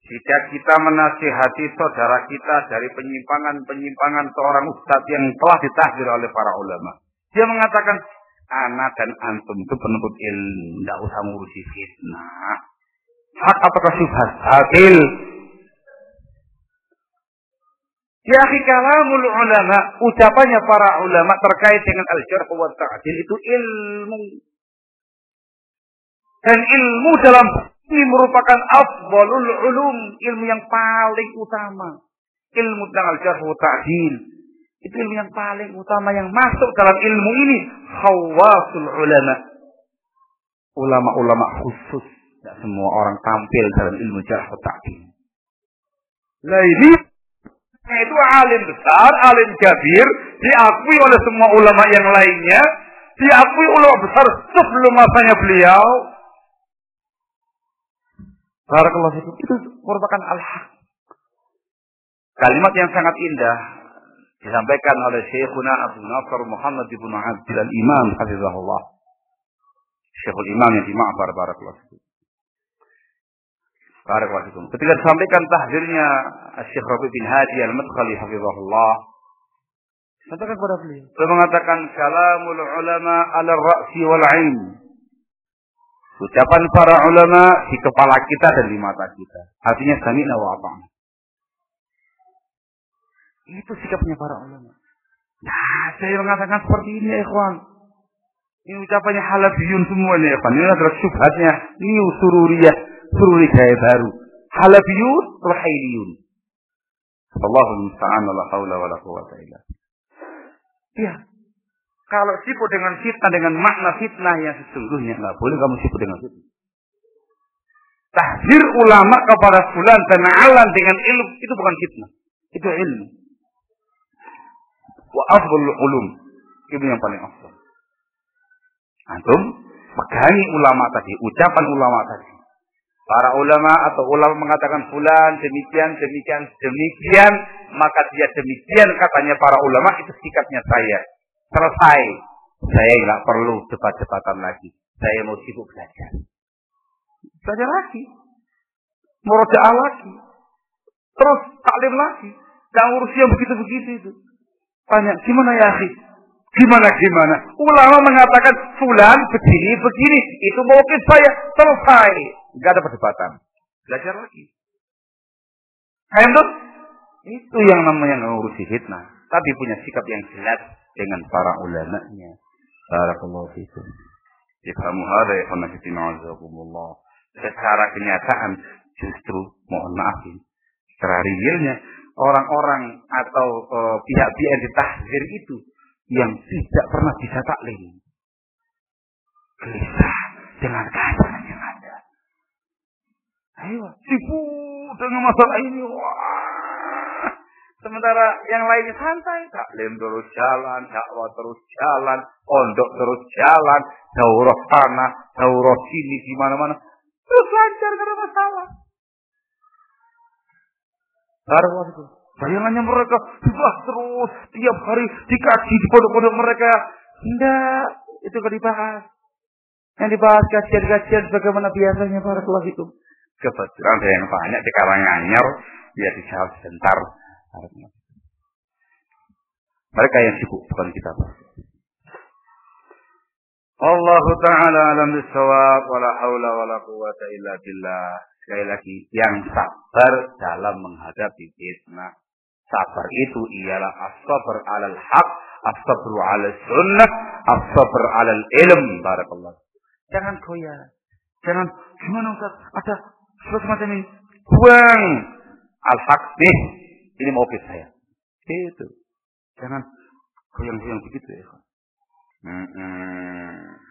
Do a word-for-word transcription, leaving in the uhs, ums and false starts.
Jika kita menasihati saudara kita dari penyimpangan-penyimpangan seorang ustadz yang telah ditahdir oleh para ulama. Dia mengatakan, anak dan antum itu penuntut ilmu, tidak usah ngurusi fitnah. Hak ataukah syubhat? Batil. Ya akhi, kalamul ulama, ucapannya para ulama terkait dengan al-jarh wa ta'dil itu ilmu. Dan ilmu dalam ini merupakan afdalul ulum, ilmu yang paling utama. Ilmu tentang al-jarh wa ta'dil itu ilmu yang paling utama yang masuk dalam ilmu ini khawasul ulama. Ulama-ulama khusus, tidak semua orang tampil dalam ilmu jarh wa ta'dil. Lah ini itu alim besar, alim kabir, diakui oleh semua ulama yang lainnya, diakui ulama besar sebelum masanya beliau. Barakallahu fikum, itu merupakan al-haq. Kalimat yang sangat indah disampaikan oleh Syekhuna Abu Nasr Muhammad ibn Abdul Imam hafizahullah. Syekhul Imam yang di Ma'bar, barakallahu fikum. Barakallahu fikum. Ketika disampaikan tahdirnya Syekh Rabi' bin Hadi Al-Madkhali hafizahullah, sampaikan kepada beliau. Beliau mengatakan kalamul ulama 'ala ar-ra'si wal 'ain. Ucapan para ulama di kepala kita dan di mata kita. Artinya sami'na wa ata'na. Itu sikapnya para ulama. Nah, saya mengatakan seperti ini, ya ikhwan. Ini ucapannya halafiyun semuanya, ya ikhwan. Ini adalah syubhatnya Niu Sururiyah, Sururi gaya baru. Halafiyun, Ruhailiyun. Allahul musta'an wa la haula wa la quwwata illa billah. Iya. Kalau sibuk dengan fitnah, dengan makna fitnah yang sesungguhnya, nggak boleh kamu sibuk dengan fitnah. Tahdir ulama kepada fulan dan alan dengan ilmu, itu bukan fitnah. Itu ilmu. Wa afdalul ulum, ilmu yang paling afdal. Antum pegangi ulama tadi, ucapan ulama tadi. Para ulama atau ulama mengatakan fulan demikian, demikian, demikian, maka dia demikian katanya para ulama, itu sikapnya saya. Selesai. Saya nggak perlu debat-debatan lagi. Saya mau sibuk belajar. Belajar lagi. Murojaah lagi. Terus taklim lagi. Jangan urus yang begitu-begitu itu. Tanya, gimana ya akhi? Gimana-gimana? Ulama mengatakan fulan begini, begini. Itu mungkin saya. Selesai. Nggak ada perdebatan. Belajar lagi. Itu, itu yang namanya ngurusi fitnah. Tapi punya sikap yang jelas dengan para ulama'nya. Barakallahu fikum. Ifhamu hadha ya khana fitina azakumullah. Secara kenyataan justru mohon maaf ini. Secara realnya orang-orang atau uh, pihak-pihak yang ditahzir itu yang tidak pernah bisa taklim. Gelisah dengan keadaan yang ada. Ayo, sibuk dengan masalah ini. Wah. Sementara yang lainnya santai, taklim terus jalan, dakwah terus jalan, pondok terus jalan, daurah sana, daurah sini, di mana-mana, terus lancar, gak ada masalah. Baru itu, bayangannya mereka dibahas terus tiap hari dikaji di pondok-pondok mereka. Tidak, itu gak dibahas. Yang dibahas kajian-kajian bagaimana biasanya para kelas itu. Kebetulan ada yang banyak di Karanganyar, ya dijawab sebentar. Mereka yang sibuk, bukan kita. Allah Ta'ala alam bisawab, wala hawla wala quwwata illa billah. Sekali lagi, yang sabar dalam menghadapi fitnah. Sabar itu ialah as-sabr alal haq, as-sabr alal sunnah, as-sabr alal ilm. Barakallah. Jangan goyah. Jangan, gimana Ustaz? Ada sesuatu macam ini. Buang. Al-haq nih. Ini mobil saya. Itu. Jangan goyang-goyang begitu ya. Hmm.